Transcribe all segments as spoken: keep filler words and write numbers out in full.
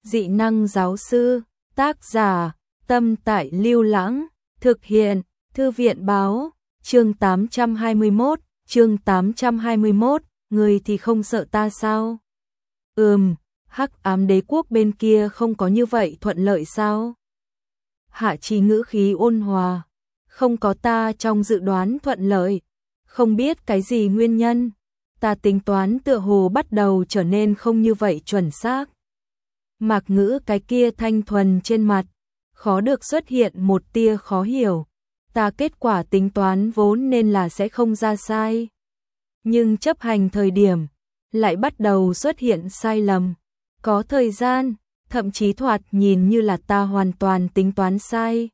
dị năng giáo sư, tác giả, Tâm Tại Lưu Lãng, thực hiện, Thư viện báo, chương tám trăm hai mươi mốt, chương tám trăm hai mươi mốt, người thì không sợ ta sao? Ừm, Hắc Ám Đế quốc bên kia không có như vậy thuận lợi sao? Hạ Chí ngữ khí ôn hòa, không có ta trong dự đoán thuận lợi, không biết cái gì nguyên nhân, ta tính toán tựa hồ bắt đầu trở nên không như vậy chuẩn xác. Mạc Ngữ cái kia thanh thuần trên mặt, khó được xuất hiện một tia khó hiểu, ta kết quả tính toán vốn nên là sẽ không ra sai. Nhưng chấp hành thời điểm, lại bắt đầu xuất hiện sai lầm, có thời gian, thậm chí thoạt nhìn như là ta hoàn toàn tính toán sai.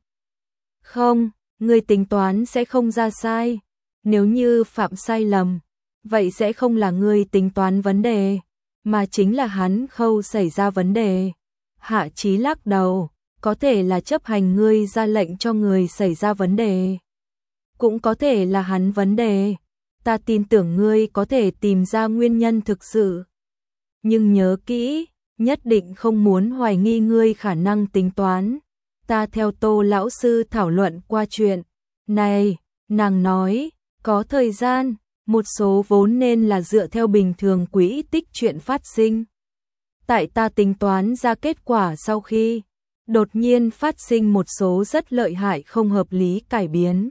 Không, người tính toán sẽ không ra sai, nếu như phạm sai lầm, vậy sẽ không là người tính toán vấn đề, mà chính là hắn khâu xảy ra vấn đề. Hạ Chí lắc đầu, có thể là chấp hành ngươi ra lệnh cho người xảy ra vấn đề, cũng có thể là hắn vấn đề, ta tin tưởng ngươi có thể tìm ra nguyên nhân thực sự. Nhưng nhớ kỹ, nhất định không muốn hoài nghi ngươi khả năng tính toán. Ta theo Tô lão sư thảo luận qua chuyện này, nàng nói, có thời gian, một số vốn nên là dựa theo bình thường quỹ tích chuyện phát sinh. Tại ta tính toán ra kết quả sau khi, đột nhiên phát sinh một số rất lợi hại không hợp lý cải biến.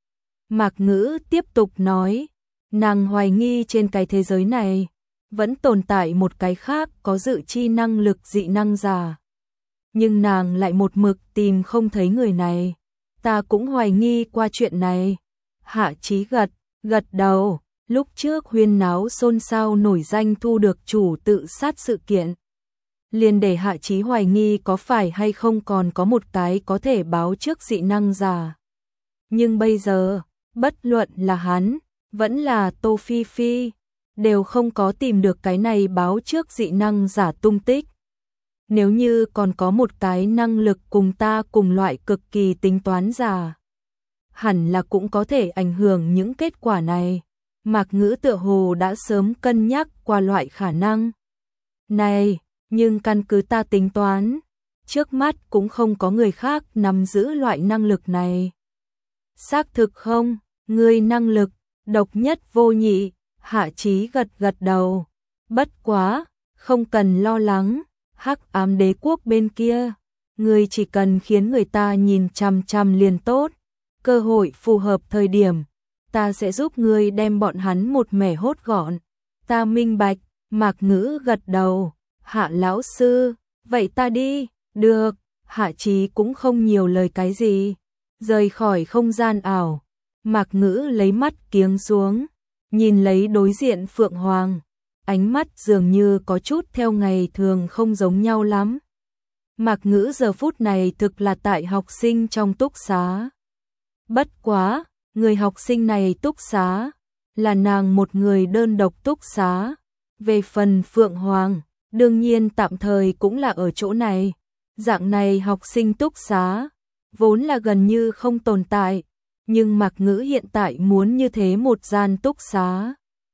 Mạc Ngữ tiếp tục nói, nàng hoài nghi trên cái thế giới này, vẫn tồn tại một cái khác có dự chi năng lực dị năng giả. Nhưng nàng lại một mực tìm không thấy người này. Ta cũng hoài nghi qua chuyện này. Hạ Chí gật, gật đầu, lúc trước huyên náo xôn xao nổi danh thu được chủ tự sát sự kiện. Liền để Hạ Chí hoài nghi có phải hay không còn có một cái có thể báo trước dị năng giả. Nhưng bây giờ, bất luận là hắn, vẫn là Tô Phi Phi, đều không có tìm được cái này báo trước dị năng giả tung tích. Nếu như còn có một cái năng lực cùng ta cùng loại cực kỳ tính toán giả, hẳn là cũng có thể ảnh hưởng những kết quả này. Mạc Ngữ tựa hồ đã sớm cân nhắc qua loại khả năng này, nhưng căn cứ ta tính toán, trước mắt cũng không có người khác nắm giữ loại năng lực này. Xác thực không, ngươi năng lực, độc nhất vô nhị. Hạ Chí gật gật đầu, bất quá, không cần lo lắng, Hắc Ám Đế quốc bên kia, ngươi chỉ cần khiến người ta nhìn chằm chằm liền tốt, cơ hội phù hợp thời điểm, ta sẽ giúp ngươi đem bọn hắn một mẻ hốt gọn. Ta minh bạch. Mạc Ngữ gật đầu, Hạ lão sư, vậy ta đi. Được. Hạ Chí cũng không nhiều lời cái gì, rời khỏi không gian ảo. Mạc Ngữ lấy mắt kiếng xuống, nhìn lấy đối diện Phượng Hoàng, ánh mắt dường như có chút theo ngày thường không giống nhau lắm. Mạc Ngữ giờ phút này thực là tại học sinh trong túc xá. Bất quá, người học sinh này túc xá, là nàng một người đơn độc túc xá. Về phần Phượng Hoàng, đương nhiên tạm thời cũng là ở chỗ này. Dạng này học sinh túc xá, vốn là gần như không tồn tại. Nhưng Mạc Ngữ hiện tại muốn như thế một gian túc xá,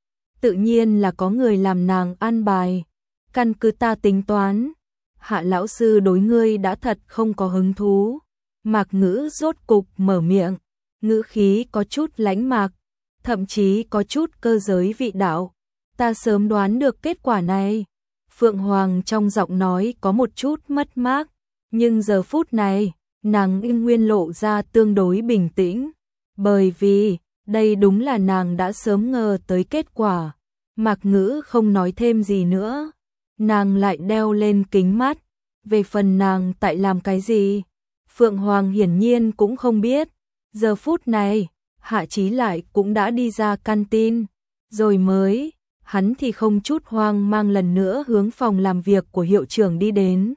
tự nhiên là có người làm nàng an bài. Căn cứ ta tính toán, Hạ lão sư đối ngươi đã thật không có hứng thú. Mạc Ngữ rốt cục mở miệng, ngữ khí có chút lãnh mạc, thậm chí có chút cơ giới vị đạo. Ta sớm đoán được kết quả này. Phượng Hoàng trong giọng nói có một chút mất mát, nhưng giờ phút này, nàng in nguyên lộ ra tương đối bình tĩnh. Bởi vì, đây đúng là nàng đã sớm ngờ tới kết quả. Mạc Ngữ không nói thêm gì nữa. Nàng lại đeo lên kính mắt. Về phần nàng tại làm cái gì, Phượng Hoàng hiển nhiên cũng không biết. Giờ phút này, Hạ Chí lại cũng đã đi ra canteen. Rồi mới, hắn thì không chút hoang mang lần nữa hướng phòng làm việc của hiệu trưởng đi đến.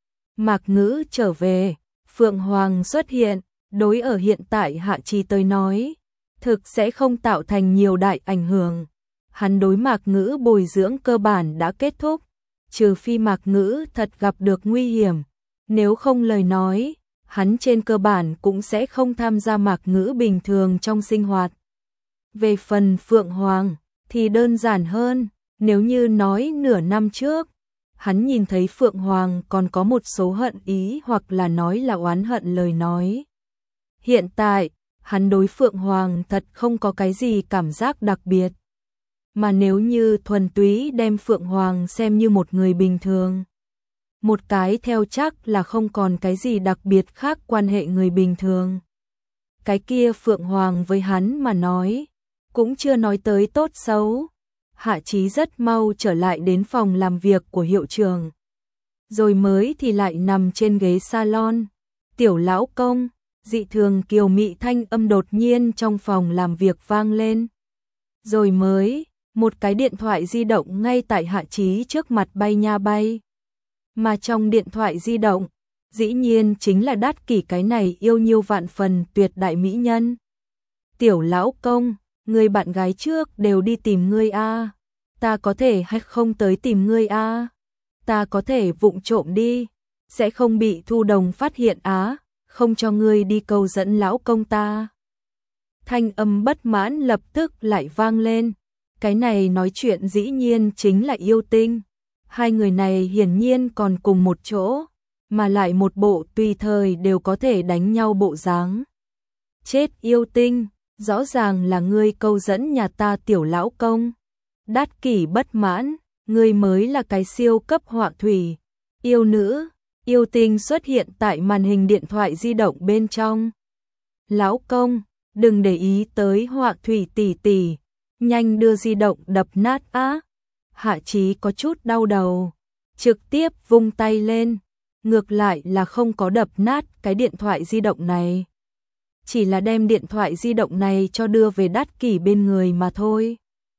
Mạc Ngữ trở về, Phượng Hoàng xuất hiện. Đối ở hiện tại Hạ Chí tới nói, thực sẽ không tạo thành nhiều đại ảnh hưởng. Hắn đối Mạc Ngữ bồi dưỡng cơ bản đã kết thúc, trừ phi Mạc Ngữ thật gặp được nguy hiểm. Nếu không lời nói, hắn trên cơ bản cũng sẽ không tham gia Mạc Ngữ bình thường trong sinh hoạt. Về phần Phượng Hoàng, thì đơn giản hơn. Nếu như nói nửa năm trước, hắn nhìn thấy Phượng Hoàng còn có một số hận ý hoặc là nói là oán hận lời nói. Hiện tại, hắn đối Phượng Hoàng thật không có cái gì cảm giác đặc biệt. Mà nếu như thuần túy đem Phượng Hoàng xem như một người bình thường, một cái theo chắc là không còn cái gì đặc biệt khác quan hệ người bình thường. Cái kia Phượng Hoàng với hắn mà nói, cũng chưa nói tới tốt xấu. Hạ Chí rất mau trở lại đến phòng làm việc của hiệu trưởng. Rồi mới thì lại nằm trên ghế salon. Tiểu lão công, dị thường kiều mị thanh âm đột nhiên trong phòng làm việc vang lên. Rồi mới, một cái điện thoại di động ngay tại Hạ Chí trước mặt bay nha bay. Mà trong điện thoại di động, dĩ nhiên chính là Đát Kỷ cái này yêu nhiêu vạn phần tuyệt đại mỹ nhân. Tiểu lão công, người bạn gái trước đều đi tìm ngươi a, ta có thể hay không tới tìm ngươi a? Ta có thể vụng trộm đi, sẽ không bị Thu Đồng phát hiện á, không cho ngươi đi câu dẫn lão công ta. Thanh âm bất mãn lập tức lại vang lên, cái này nói chuyện dĩ nhiên chính là Yêu Tinh. Hai người này hiển nhiên còn cùng một chỗ, mà lại một bộ tùy thời đều có thể đánh nhau bộ dáng. Chết Yêu Tinh, rõ ràng là ngươi câu dẫn nhà ta tiểu lão công. Đát Kỷ bất mãn, ngươi mới là cái siêu cấp họa thủy. Yêu nữ, Yêu Tinh xuất hiện tại màn hình điện thoại di động bên trong. Lão công, đừng để ý tới họa thủy tỷ tỷ, nhanh đưa di động đập nát á. Hạ Chí có chút đau đầu, trực tiếp vung tay lên, ngược lại là không có đập nát cái điện thoại di động này. Chỉ là đem điện thoại di động này cho đưa về Đát Kỷ bên người mà thôi.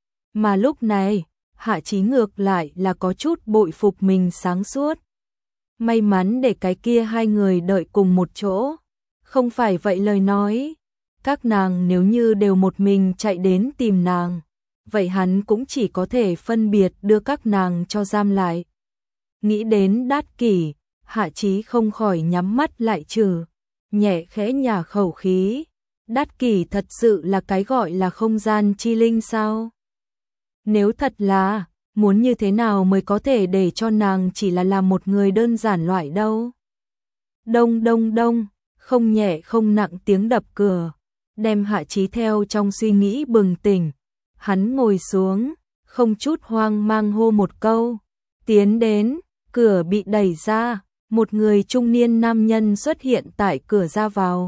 Mà lúc này, Hạ Chí ngược lại là có chút bội phục mình sáng suốt. May mắn để cái kia hai người đợi cùng một chỗ. Không phải vậy lời nói, các nàng nếu như đều một mình chạy đến tìm nàng, vậy hắn cũng chỉ có thể phân biệt đưa các nàng cho giam lại. Nghĩ đến Đát Kỷ, Hạ Chí không khỏi nhắm mắt lại trừ, nhẹ khẽ nhả khẩu khí. Đát Kỷ thật sự là cái gọi là không gian chi linh sao? Nếu thật là, muốn như thế nào mới có thể để cho nàng chỉ là làm một người đơn giản loại đâu? Đông đông đông, không nhẹ không nặng tiếng đập cửa, đem Hạ Chí theo trong suy nghĩ bừng tỉnh. Hắn ngồi xuống, không chút hoang mang hô một câu. Tiến đến, cửa bị đẩy ra, một người trung niên nam nhân xuất hiện tại cửa ra vào.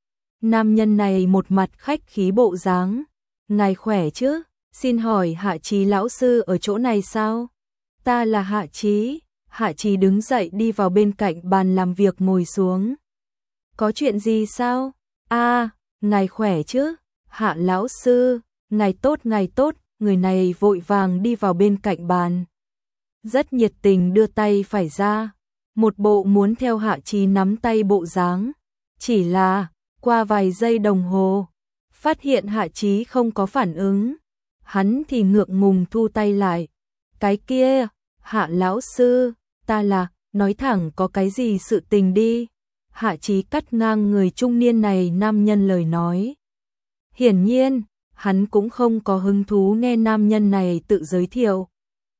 Nam nhân này một mặt khách khí bộ dáng. Ngài khỏe chứ? Xin hỏi Hạ Chí lão sư ở chỗ này sao? Ta là Hạ Chí. Hạ Chí đứng dậy đi vào bên cạnh bàn làm việc ngồi xuống. Có chuyện gì sao? A, à, ngài khỏe chứ? Hạ lão sư, ngài tốt ngài tốt. Người này vội vàng đi vào bên cạnh bàn, rất nhiệt tình đưa tay phải ra, một bộ muốn theo Hạ Chí nắm tay bộ dáng. Chỉ là, qua vài giây đồng hồ, phát hiện Hạ Chí không có phản ứng, hắn thì ngượng ngùng thu tay lại. Cái kia, Hạ lão sư, ta là, nói thẳng có cái gì sự tình đi. Hạ Chí cắt ngang người trung niên này nam nhân lời nói. Hiển nhiên, hắn cũng không có hứng thú nghe nam nhân này tự giới thiệu.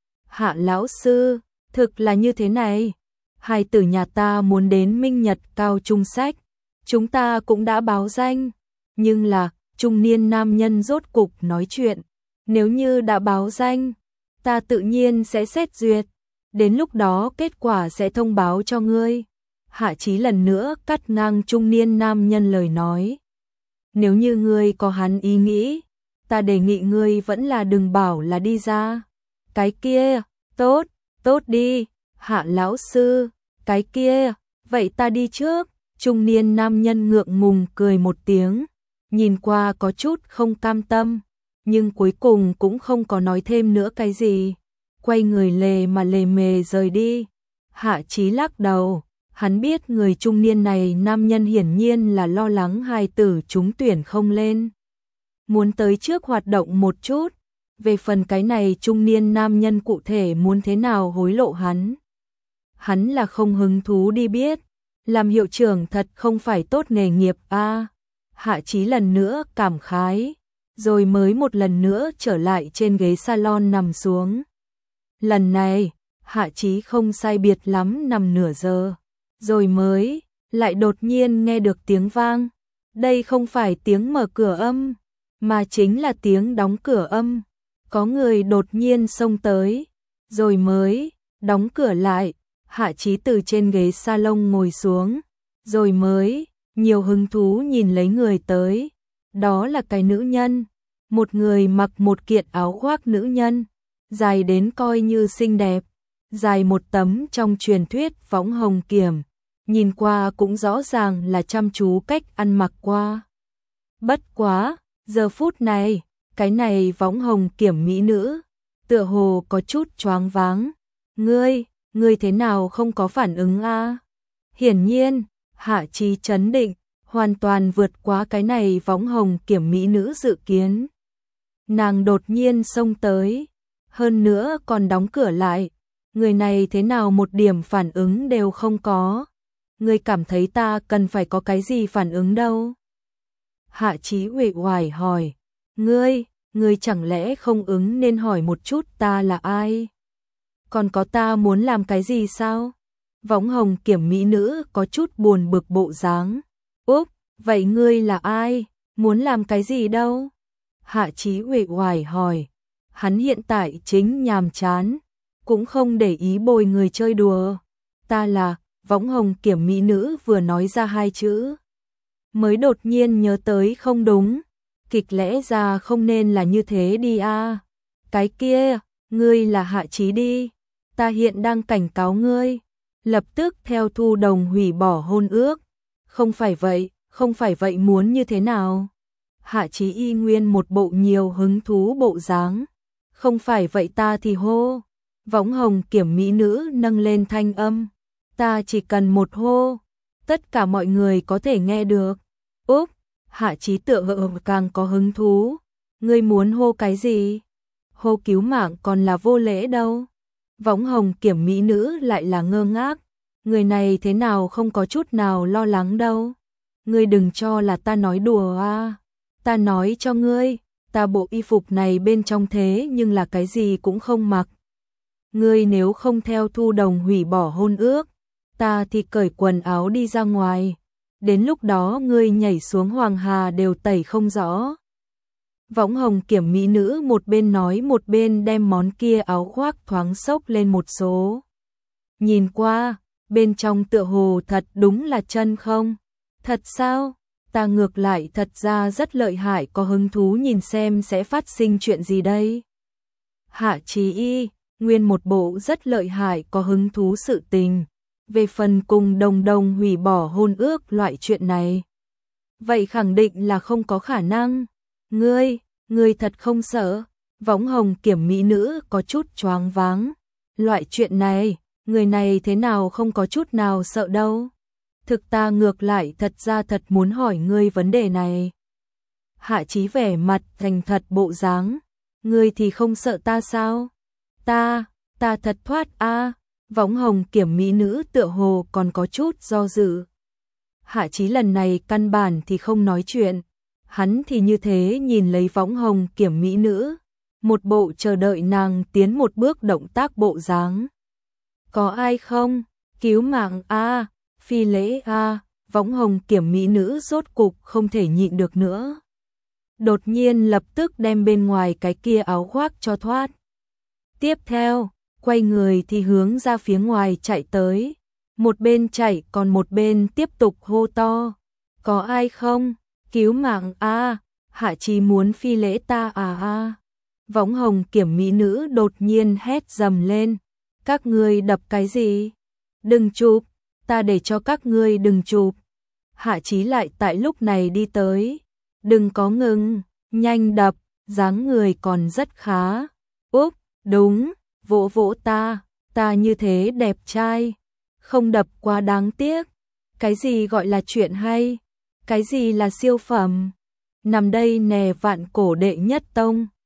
Hạ lão sư, thực là như thế này, hai tử nhà ta muốn đến Minh Nhật cao trung sách, chúng ta cũng đã báo danh, nhưng là, trung niên nam nhân rốt cục nói chuyện, nếu như đã báo danh, ta tự nhiên sẽ xét duyệt, đến lúc đó kết quả sẽ thông báo cho ngươi. Hạ Chí lần nữa cắt ngang trung niên nam nhân lời nói. Nếu như ngươi có hắn ý nghĩ, ta đề nghị ngươi vẫn là đừng bảo là đi ra. Cái kia, tốt, tốt đi, Hạ lão sư, cái kia, vậy ta đi trước. Trung niên nam nhân ngượng ngùng cười một tiếng, nhìn qua có chút không cam tâm, nhưng cuối cùng cũng không có nói thêm nữa cái gì, quay người lề mà lề mề rời đi. Hạ Chí lắc đầu, hắn biết người trung niên này nam nhân hiển nhiên là lo lắng hài tử trúng tuyển không lên, muốn tới trước hoạt động một chút. Về phần cái này trung niên nam nhân cụ thể muốn thế nào hối lộ hắn, hắn là không hứng thú đi biết. Làm hiệu trưởng thật không phải tốt nghề nghiệp a. À, Hạ Chí lần nữa cảm khái, rồi mới một lần nữa trở lại trên ghế salon nằm xuống. Lần này, Hạ Chí không sai biệt lắm nằm nửa giờ, rồi mới lại đột nhiên nghe được tiếng vang. Đây không phải tiếng mở cửa âm, mà chính là tiếng đóng cửa âm. Có người đột nhiên xông tới, rồi mới đóng cửa lại. Hạ Chí từ trên ghế salon ngồi xuống, rồi mới nhiều hứng thú nhìn lấy người tới. Đó là cái nữ nhân, một người mặc một kiện áo khoác nữ nhân, dài đến coi như xinh đẹp, dài một tấm trong truyền thuyết võng hồng kiểm, nhìn qua cũng rõ ràng là chăm chú cách ăn mặc qua. Bất quá, giờ phút này, cái này võng hồng kiểm mỹ nữ, tựa hồ có chút choáng váng. Ngươi, ngươi thế nào không có phản ứng a? Hiển nhiên, Hạ Chí chấn định, hoàn toàn vượt quá cái này võng hồng kiểm mỹ nữ dự kiến. Nàng đột nhiên xông tới, hơn nữa còn đóng cửa lại. Người này thế nào một điểm phản ứng đều không có. Ngươi cảm thấy ta cần phải có cái gì phản ứng đâu? Hạ Chí uể oải hỏi. Ngươi, ngươi chẳng lẽ không ứng nên hỏi một chút ta là ai? Còn có ta muốn làm cái gì sao? Võng hồng kiểm mỹ nữ có chút buồn bực bộ dáng. Úp, vậy ngươi là ai? Muốn làm cái gì đâu? Hạ Chí uể oải hỏi. Hắn hiện tại chính nhàm chán, cũng không để ý bồi người chơi đùa. Ta là, võng hồng kiểm mỹ nữ vừa nói ra hai chữ. Mới đột nhiên nhớ tới không đúng. Kịch lẽ ra không nên là như thế đi a. Cái kia, ngươi là Hạ Chí đi. Ta hiện đang cảnh cáo ngươi. Lập tức theo Thu Đồng hủy bỏ hôn ước. Không phải vậy, không phải vậy muốn như thế nào? Hạ Chí y nguyên một bộ nhiều hứng thú bộ dáng. Không phải vậy ta thì hô. Võng hồng kiểm mỹ nữ nâng lên thanh âm. Ta chỉ cần một hô. Tất cả mọi người có thể nghe được. Úp, Hạ Chí tựa hờ càng có hứng thú. Ngươi muốn hô cái gì? Hô cứu mạng còn là vô lễ đâu. Võng hồng kiểm mỹ nữ lại là ngơ ngác. Người này thế nào không có chút nào lo lắng đâu. Ngươi đừng cho là ta nói đùa à. Ta nói cho ngươi, ta bộ y phục này bên trong thế nhưng là cái gì cũng không mặc. Ngươi nếu không theo Thu Đồng hủy bỏ hôn ước, ta thì cởi quần áo đi ra ngoài. Đến lúc đó ngươi nhảy xuống Hoàng Hà đều tẩy không rõ. Võng hồng kiểm mỹ nữ một bên nói một bên đem món kia áo khoác thoáng xốc lên một số. Nhìn qua, bên trong tựa hồ thật đúng là chân không? Thật sao? Ta ngược lại thật ra rất lợi hại, có hứng thú nhìn xem sẽ phát sinh chuyện gì đây. Hạ Chí y, nguyên một bộ rất lợi hại có hứng thú sự tình. Về phần cùng Đồng Đồng hủy bỏ hôn ước loại chuyện này, vậy khẳng định là không có khả năng. Ngươi, ngươi thật không sợ? Võng hồng kiểm mỹ nữ có chút choáng váng. Loại chuyện này, người này thế nào không có chút nào sợ đâu. Thực ta ngược lại thật ra thật muốn hỏi ngươi vấn đề này. Hạ Chí vẻ mặt thành thật bộ dáng. Ngươi thì không sợ ta sao? Ta, ta thật thoát a. À. Võng hồng kiểm mỹ nữ tựa hồ còn có chút do dự. Hạ Chí lần này căn bản thì không nói chuyện. Hắn thì như thế nhìn lấy võng hồng kiểm mỹ nữ. Một bộ chờ đợi nàng tiến một bước động tác bộ dáng. Có ai không? Cứu mạng a. À. Phi lễ a. À. Võng hồng kiểm mỹ nữ rốt cục không thể nhịn được nữa. Đột nhiên lập tức đem bên ngoài cái kia áo khoác cho thoát. Tiếp theo, quay người thì hướng ra phía ngoài chạy tới. Một bên chạy còn một bên tiếp tục hô to. Có ai không? Cứu mạng a. À. Hạ Chí muốn phi lễ ta à a. À. Võng hồng kiểm mỹ nữ đột nhiên hét dầm lên. Các ngươi đập cái gì? Đừng chụp, ta để cho các ngươi đừng chụp. Hạ Chí lại tại lúc này đi tới. Đừng có ngừng, nhanh đập, dáng người còn rất khá. Úp, đúng, vỗ vỗ ta, ta như thế đẹp trai. Không đập quá đáng tiếc. Cái gì gọi là chuyện hay? Cái gì là siêu phẩm? Nằm đây nè vạn cổ đệ nhất tông.